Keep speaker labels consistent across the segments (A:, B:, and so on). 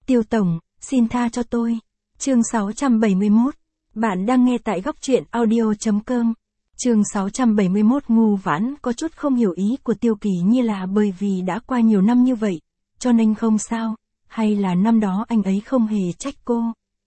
A: Tiêu Tổng, xin tha cho tôi. Chương 671. Bạn đang nghe tại góc truyện audio.com. Chương 671. Ngu Vãn có chút không hiểu ý của Tiêu Kỳ Nhiên là bởi vì đã qua nhiều năm như vậy, cho nên không sao, hay là năm đó anh ấy không hề trách cô.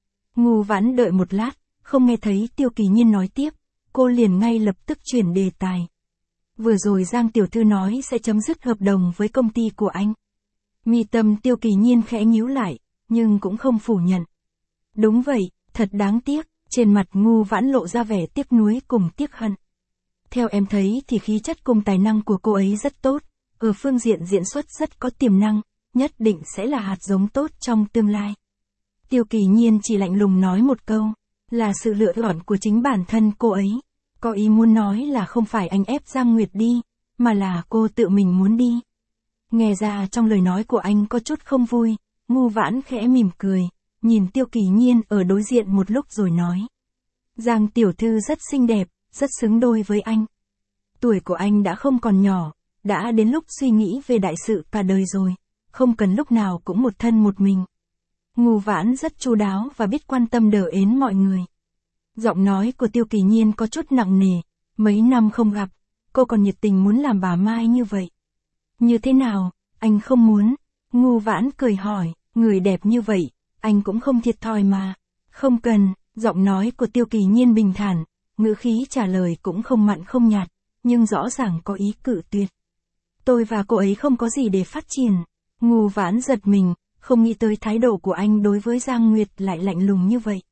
A: Ngu Vãn đợi một lát, không nghe thấy Tiêu Kỳ Nhiên nói tiếp, cô liền ngay lập tức chuyển đề tài. Vừa rồi Giang tiểu thư nói sẽ chấm dứt hợp đồng với công ty của anh. Mi tâm Tiêu Kỳ Nhiên khẽ nhíu lại, nhưng cũng không phủ nhận. Đúng vậy, thật đáng tiếc, trên mặt Ngu Vãn lộ ra vẻ tiếc nuối cùng tiếc hận. Theo em thấy thì khí chất cùng tài năng của cô ấy rất tốt, ở phương diện diễn xuất rất có tiềm năng, nhất định sẽ là hạt giống tốt trong tương lai. Tiêu Kỳ Nhiên chỉ lạnh lùng nói một câu, là sự lựa chọn của chính bản thân cô ấy. Có ý muốn nói là không phải anh ép Giang Nguyệt đi, mà là cô tự mình muốn đi. Nghe ra trong lời nói của anh có chút không vui, Ngu Vãn khẽ mỉm cười, nhìn Tiêu Kỳ Nhiên ở đối diện một lúc rồi nói. Giang tiểu thư rất xinh đẹp, rất xứng đôi với anh. Tuổi của anh đã không còn nhỏ, đã đến lúc suy nghĩ về đại sự cả đời rồi, không cần lúc nào cũng một thân một mình. Ngu Vãn rất chu đáo và biết quan tâm đờ ến mọi người. Giọng nói của Tiêu Kỳ Nhiên có chút nặng nề, mấy năm không gặp, cô còn nhiệt tình muốn làm bà Mai như vậy. Như thế nào, anh không muốn? Ngu Vãn cười hỏi, người đẹp như vậy, anh cũng không thiệt thòi mà. Không cần, giọng nói của Tiêu Kỳ Nhiên bình thản, ngữ khí trả lời cũng không mặn không nhạt, nhưng rõ ràng có ý cự tuyệt. Tôi và cô ấy không có gì để phát triển. Ngu Vãn giật mình, không nghĩ tới thái độ của anh đối với Giang Nguyệt lại lạnh lùng như vậy.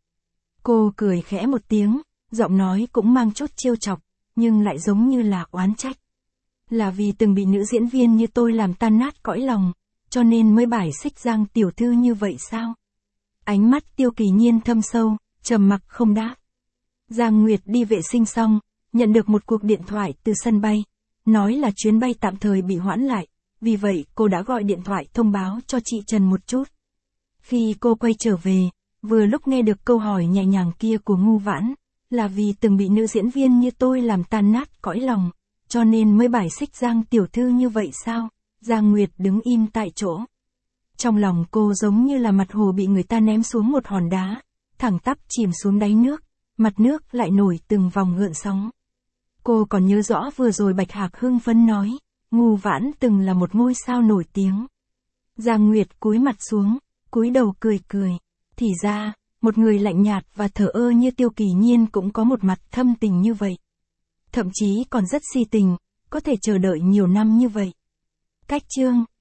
A: Cô cười khẽ một tiếng, giọng nói cũng mang chút trêu chọc, nhưng lại giống như là oán trách. Là vì từng bị nữ diễn viên như tôi làm tan nát cõi lòng, cho nên mới bài xích Giang tiểu thư như vậy sao? Ánh mắt Tiêu Kỳ Nhiên thâm sâu, trầm mặc không đáp. Giang Nguyệt đi vệ sinh xong, nhận được một cuộc điện thoại từ sân bay, nói là chuyến bay tạm thời bị hoãn lại, vì vậy cô đã gọi điện thoại thông báo cho chị Trần một chút. Khi cô quay trở về, vừa lúc nghe được câu hỏi nhẹ nhàng kia của Ngu Vãn, là vì từng bị nữ diễn viên như tôi làm tan nát cõi lòng, cho nên mới bài xích Giang tiểu thư như vậy sao? Giang Nguyệt đứng im tại chỗ. Trong lòng cô giống như là mặt hồ bị người ta ném xuống một hòn đá, thẳng tắp chìm xuống đáy nước, mặt nước lại nổi từng vòng gợn sóng. Cô còn nhớ rõ vừa rồi Bạch Hạc hưng phấn nói, Ngu Vãn từng là một ngôi sao nổi tiếng. Giang Nguyệt cúi mặt xuống, cúi đầu cười cười. Thì ra, một người lạnh nhạt và thờ ơ như Tiêu Kỳ Nhiên cũng có một mặt thâm tình như vậy. Thậm chí còn rất si tình, có thể chờ đợi nhiều năm như vậy. Cách chương